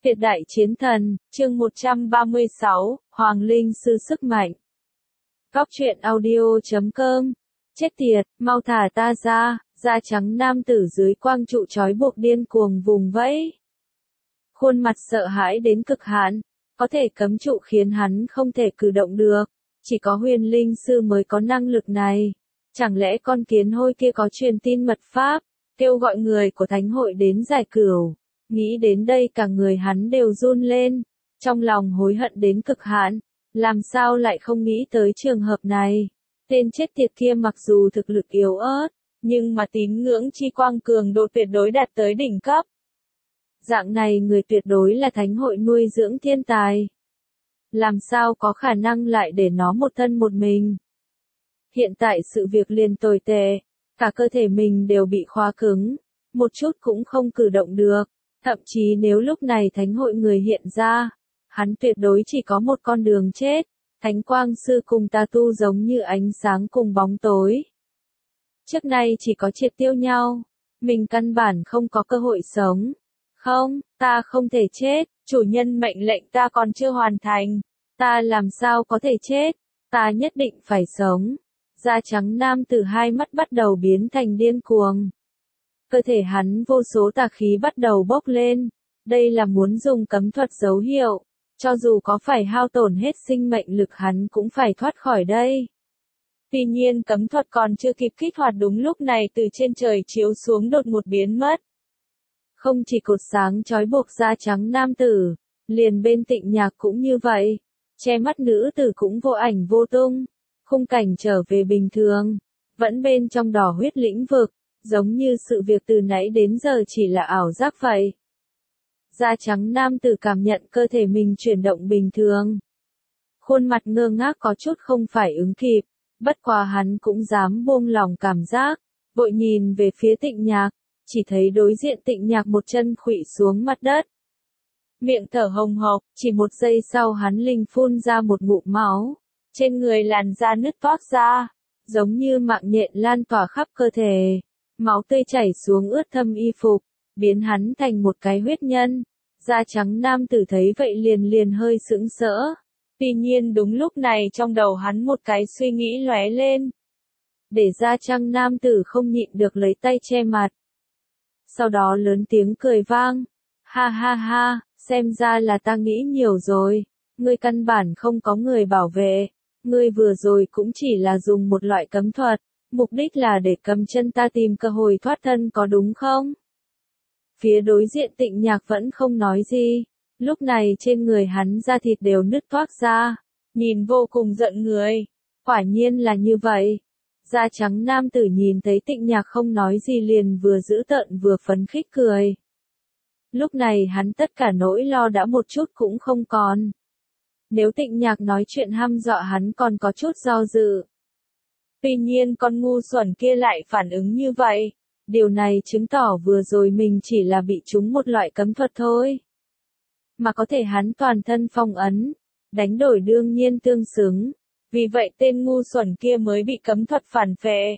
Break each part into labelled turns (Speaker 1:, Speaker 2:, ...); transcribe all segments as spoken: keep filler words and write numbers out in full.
Speaker 1: Tuyệt đại chiến thần, chương một trăm ba mươi sáu, Hoàng Linh sư sức mạnh. Góc truyện audio chấm com. Chết tiệt, mau thả ta ra, da trắng nam tử dưới quang trụ trói buộc điên cuồng vùng vẫy. Khuôn mặt sợ hãi đến cực hạn, có thể cấm trụ khiến hắn không thể cử động được. Chỉ có huyền linh sư mới có năng lực này. Chẳng lẽ con kiến hôi kia có truyền tin mật pháp, kêu gọi người của thánh hội đến giải cửu. Nghĩ đến đây cả người hắn đều run lên, trong lòng hối hận đến cực hạn, làm sao lại không nghĩ tới trường hợp này. Tên chết tiệt kia mặc dù thực lực yếu ớt, nhưng mà tín ngưỡng chi quang cường độ tuyệt đối đạt tới đỉnh cấp. Dạng này người tuyệt đối là thánh hội nuôi dưỡng thiên tài. Làm sao có khả năng lại để nó một thân một mình. Hiện tại sự việc liền tồi tệ, cả cơ thể mình đều bị khóa cứng, một chút cũng không cử động được. Thậm chí nếu lúc này thánh hội người hiện ra, hắn tuyệt đối chỉ có một con đường chết, thánh quang sư cùng tà tu giống như ánh sáng cùng bóng tối. Trước nay chỉ có triệt tiêu nhau, mình căn bản không có cơ hội sống. Không, ta không thể chết, chủ nhân mệnh lệnh ta còn chưa hoàn thành, ta làm sao có thể chết, ta nhất định phải sống. Da trắng nam tử hai mắt bắt đầu biến thành điên cuồng. Cơ thể hắn vô số tà khí bắt đầu bốc lên, đây là muốn dùng cấm thuật dấu hiệu, cho dù có phải hao tổn hết sinh mệnh lực hắn cũng phải thoát khỏi đây. Tuy nhiên cấm thuật còn chưa kịp kích hoạt đúng lúc này từ trên trời chiếu xuống đột ngột biến mất. Không chỉ cột sáng trói buộc da trắng nam tử, liền bên Tịnh Nhạc cũng như vậy, che mắt nữ tử cũng vô ảnh vô tung, khung cảnh trở về bình thường, vẫn bên trong đỏ huyết lĩnh vực. Giống như sự việc từ nãy đến giờ chỉ là ảo giác vậy. Da trắng nam tử cảm nhận cơ thể mình chuyển động bình thường. Khuôn mặt ngơ ngác có chút không phải ứng kịp, bất quá hắn cũng dám buông lòng cảm giác, vội nhìn về phía Tịnh Nhạc, chỉ thấy đối diện Tịnh Nhạc một chân khuỵu xuống mặt đất. Miệng thở hồng hộc, chỉ một giây sau hắn linh phun ra một ngụm máu, trên người làn da nứt toác ra, giống như mạng nhện lan tỏa khắp cơ thể. Máu tươi chảy xuống ướt thâm y phục, biến hắn thành một cái huyết nhân. Da trắng nam tử thấy vậy liền liền hơi sững sỡ. Tuy nhiên đúng lúc này trong đầu hắn một cái suy nghĩ lóe lên. Để da trắng nam tử không nhịn được lấy tay che mặt. Sau đó lớn tiếng cười vang. Ha ha ha, xem ra là ta nghĩ nhiều rồi. Ngươi căn bản không có người bảo vệ. Ngươi vừa rồi cũng chỉ là dùng một loại cấm thuật. Mục đích là để cầm chân ta tìm cơ hội thoát thân có đúng không? Phía đối diện Tịnh Nhạc vẫn không nói gì. Lúc này trên người hắn da thịt đều nứt toác ra. Nhìn vô cùng giận người. Quả nhiên là như vậy. Da trắng nam tử nhìn thấy Tịnh Nhạc không nói gì liền vừa dữ tợn vừa phấn khích cười. Lúc này hắn tất cả nỗi lo đã một chút cũng không còn. Nếu Tịnh Nhạc nói chuyện hăm dọa hắn còn có chút do dự. Tuy nhiên con ngu xuẩn kia lại phản ứng như vậy. Điều này chứng tỏ vừa rồi mình chỉ là bị trúng một loại cấm thuật thôi. Mà có thể hắn toàn thân phong ấn, đánh đổi đương nhiên tương xứng. Vì vậy tên ngu xuẩn kia mới bị cấm thuật phản phệ.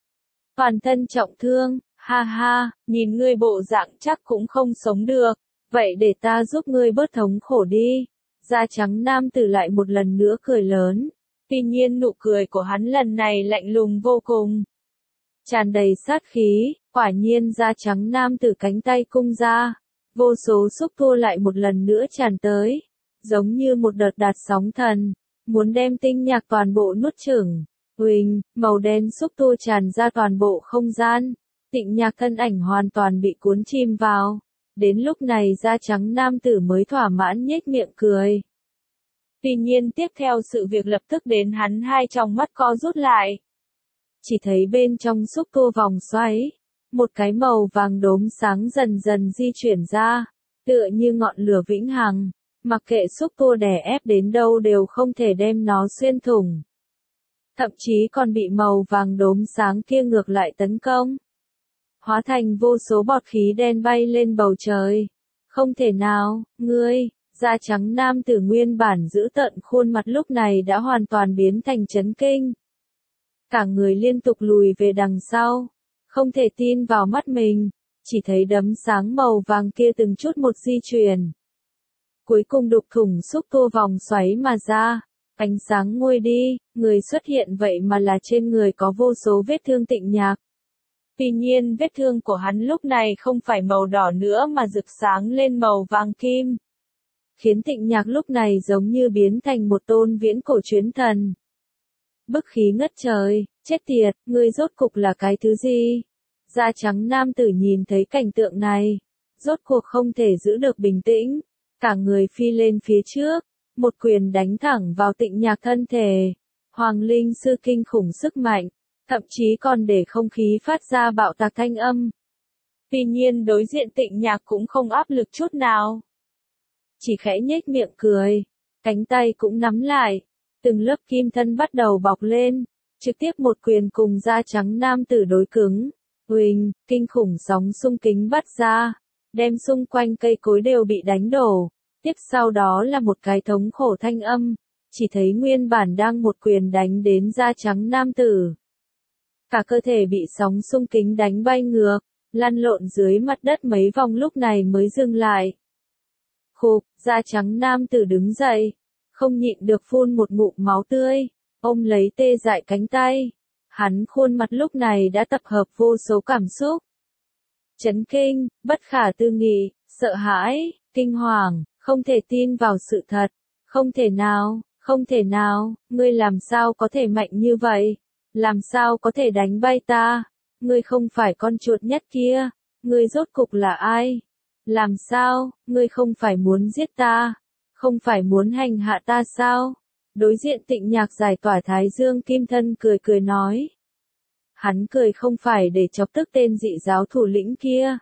Speaker 1: Toàn thân trọng thương, ha ha, nhìn ngươi bộ dạng chắc cũng không sống được. Vậy để ta giúp ngươi bớt thống khổ đi. Da trắng nam tử lại một lần nữa cười lớn. Tuy nhiên nụ cười của hắn lần này lạnh lùng vô cùng. Tràn đầy sát khí, quả nhiên da trắng nam tử cánh tay cung ra. Vô số xúc tua lại một lần nữa tràn tới. Giống như một đợt đạt sóng thần. Muốn đem Tinh Nhạc toàn bộ nuốt chửng. Huỳnh, màu đen xúc tua tràn ra toàn bộ không gian. Tịnh Nhạc thân ảnh hoàn toàn bị cuốn chìm vào. Đến lúc này da trắng nam tử mới thỏa mãn nhếch miệng cười. Tuy nhiên tiếp theo sự việc lập tức đến hắn hai trong mắt co rút lại. Chỉ thấy bên trong xúc tua vòng xoáy, một cái màu vàng đốm sáng dần dần di chuyển ra, tựa như ngọn lửa vĩnh hằng, mặc kệ xúc tua đè ép đến đâu đều không thể đem nó xuyên thủng. Thậm chí còn bị màu vàng đốm sáng kia ngược lại tấn công. Hóa thành vô số bọt khí đen bay lên bầu trời. Không thể nào, ngươi. Da trắng nam tử nguyên bản giữ tợn khuôn mặt lúc này đã hoàn toàn biến thành chấn kinh. Cả người liên tục lùi về đằng sau. Không thể tin vào mắt mình. Chỉ thấy đấm sáng màu vàng kia từng chút một di chuyển. cuối cùng đục thủng xúc tua vòng xoáy mà ra. Ánh sáng nguôi đi, người xuất hiện vậy mà là trên người có vô số vết thương Tịnh Nhạc. Tuy nhiên vết thương của hắn lúc này không phải màu đỏ nữa mà rực sáng lên màu vàng kim. Khiến Tịnh Nhạc lúc này giống như biến thành một tôn viễn cổ chiến thần. Bức khí ngất trời, chết tiệt, ngươi rốt cục là cái thứ gì? Da trắng nam tử nhìn thấy cảnh tượng này, rốt cuộc không thể giữ được bình tĩnh, cả người phi lên phía trước, một quyền đánh thẳng vào Tịnh Nhạc thân thể. Hoàng linh sư kinh khủng sức mạnh, thậm chí còn để không khí phát ra bạo tạc thanh âm. Tuy nhiên đối diện Tịnh Nhạc cũng không áp lực chút nào. Chỉ khẽ nhếch miệng cười, cánh tay cũng nắm lại, từng lớp kim thân bắt đầu bọc lên, trực tiếp một quyền cùng da trắng nam tử đối cứng. Huỳnh, kinh khủng sóng xung kính bắt ra, đem xung quanh cây cối đều bị đánh đổ. Tiếp sau đó là một cái thống khổ thanh âm, chỉ thấy nguyên bản đang một quyền đánh đến da trắng nam tử. Cả cơ thể bị sóng xung kính đánh bay ngược, lăn lộn dưới mặt đất mấy vòng lúc này mới dừng lại. Khục, da trắng nam tử đứng dậy, không nhịn được phun một ngụm máu tươi, ôm lấy tê dại cánh tay. Hắn khuôn mặt lúc này đã tập hợp vô số cảm xúc. Chấn kinh, bất khả tư nghị, sợ hãi, kinh hoàng, không thể tin vào sự thật. Không thể nào, không thể nào, ngươi làm sao có thể mạnh như vậy? Làm sao có thể đánh bay ta? Ngươi không phải con chuột nhất kia, ngươi rốt cục là ai? Làm sao, ngươi không phải muốn giết ta? Không phải muốn hành hạ ta sao? Đối diện Tịnh Nhạc giải tỏa thái dương kim thân cười cười nói. Hắn cười không phải để chọc tức tên dị giáo thủ lĩnh kia.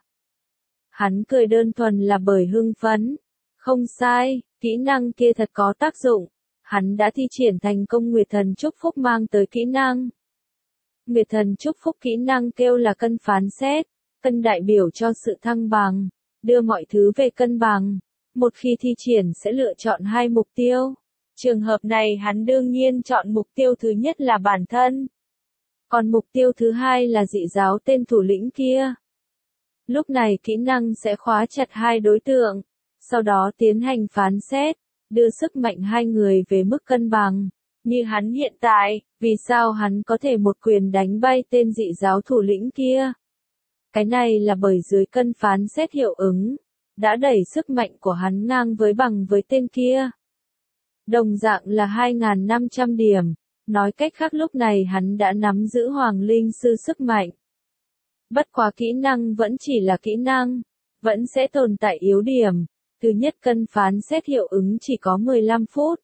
Speaker 1: Hắn cười đơn thuần là bởi hưng phấn. Không sai, kỹ năng kia thật có tác dụng. Hắn đã thi triển thành công Nguyệt Thần Chúc Phúc mang tới kỹ năng. Nguyệt Thần Chúc Phúc kỹ năng kêu là cân phán xét. Cân đại biểu cho sự thăng bằng, đưa mọi thứ về cân bằng. Một khi thi triển sẽ lựa chọn hai mục tiêu. Trường hợp này hắn đương nhiên chọn mục tiêu thứ nhất là bản thân. Còn mục tiêu thứ hai là dị giáo tên thủ lĩnh kia. Lúc này kỹ năng sẽ khóa chặt hai đối tượng, sau đó tiến hành phán xét, đưa sức mạnh hai người về mức cân bằng. Như hắn hiện tại, vì sao hắn có thể một quyền đánh bay tên dị giáo thủ lĩnh kia? Cái này là bởi dưới cân phán xét hiệu ứng, đã đẩy sức mạnh của hắn ngang với bằng với tên kia. Đồng dạng là hai nghìn năm trăm điểm, nói cách khác lúc này hắn đã nắm giữ Hoàng Linh Sư sức mạnh. Bất quá kỹ năng vẫn chỉ là kỹ năng, vẫn sẽ tồn tại yếu điểm. Thứ nhất cân phán xét hiệu ứng chỉ có mười lăm phút.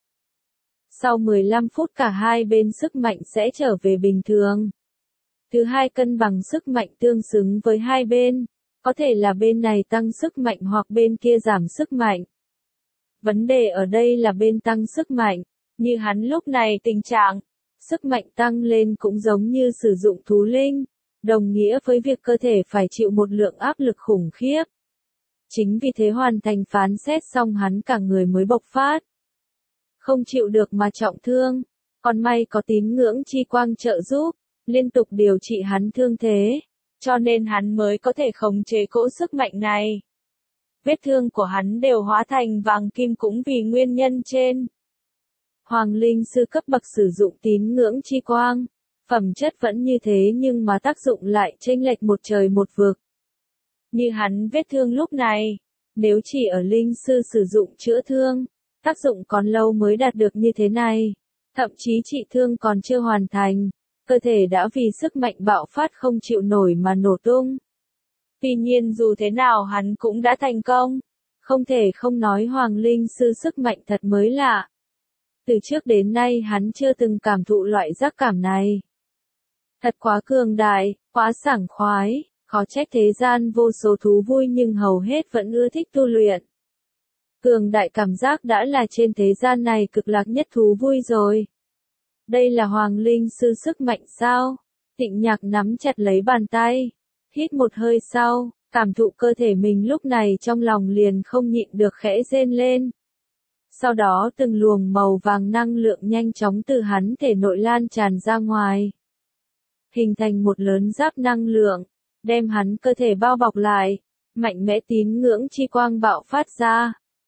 Speaker 1: Sau mười lăm phút cả hai bên sức mạnh sẽ trở về bình thường. Thứ hai cân bằng sức mạnh tương xứng với hai bên, có thể là bên này tăng sức mạnh hoặc bên kia giảm sức mạnh. Vấn đề ở đây là bên tăng sức mạnh, như hắn lúc này tình trạng, sức mạnh tăng lên cũng giống như sử dụng thú linh, đồng nghĩa với việc cơ thể phải chịu một lượng áp lực khủng khiếp. Chính vì thế hoàn thành phán xét xong hắn cả người mới bộc phát. Không chịu được mà trọng thương, còn may có tín ngưỡng chi quang trợ giúp, liên tục điều trị hắn thương thế, cho nên hắn mới có thể khống chế cỗ sức mạnh này. Vết thương của hắn đều hóa thành vàng kim cũng vì nguyên nhân trên. Hoàng Linh Sư cấp bậc sử dụng tín ngưỡng chi quang, phẩm chất vẫn như thế nhưng mà tác dụng lại chênh lệch một trời một vực. Như hắn vết thương lúc này, nếu chỉ ở Linh Sư sử dụng chữa thương, tác dụng còn lâu mới đạt được như thế này. Thậm chí trị thương còn chưa hoàn thành, cơ thể đã vì sức mạnh bạo phát không chịu nổi mà nổ tung. Tuy nhiên dù thế nào hắn cũng đã thành công. Không thể không nói Hoàng Linh Sư sức mạnh thật mới lạ. Từ trước đến nay hắn chưa từng cảm thụ loại giác cảm này. Thật quá cường đại, quá sảng khoái, khó trách thế gian vô số thú vui nhưng hầu hết vẫn ưa thích tu luyện. Cường đại cảm giác đã là trên thế gian này cực lạc nhất thú vui rồi. Đây là Hoàng Linh Sư sức mạnh sao? Tịnh Nhạc nắm chặt lấy bàn tay, hít một hơi sau, cảm thụ cơ thể mình lúc này trong lòng liền không nhịn được khẽ rên lên. Sau đó từng luồng màu vàng năng lượng nhanh chóng từ hắn thể nội lan tràn ra ngoài. Hình thành một lớn giáp năng lượng, đem hắn cơ thể bao bọc lại, mạnh mẽ tín ngưỡng chi quang bạo phát ra.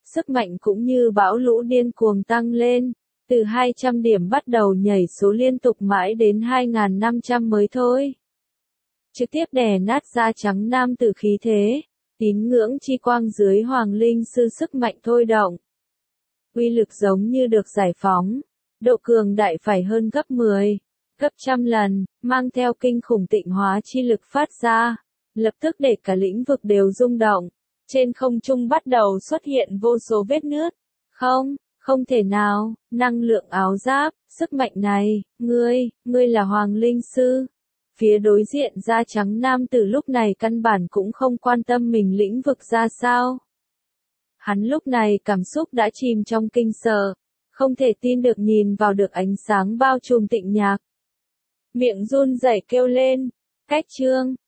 Speaker 1: sức mạnh cũng như bão lũ điên cuồng tăng lên, từ hai trăm điểm bắt đầu nhảy số liên tục mãi đến hai nghìn năm trăm mới thôi. Trực tiếp đè nát da trắng nam tử khí thế, tín ngưỡng chi quang dưới hoàng linh sư sức mạnh thôi động. Uy lực giống như được giải phóng, độ cường đại phải hơn gấp mười, gấp trăm lần, mang theo kinh khủng tịnh hóa chi lực phát ra, lập tức để cả lĩnh vực đều rung động. Trên không trung bắt đầu xuất hiện vô số vết nứt. Không, không thể nào, năng lượng áo giáp, sức mạnh này, ngươi, ngươi là hoàng linh sư. Phía đối diện da trắng nam tử lúc này căn bản cũng không quan tâm mình lĩnh vực ra sao. Hắn lúc này cảm xúc đã chìm trong kinh sợ, không thể tin được nhìn vào được ánh sáng bao trùm tịnh nhạc. Miệng run rẩy kêu lên, cách chương,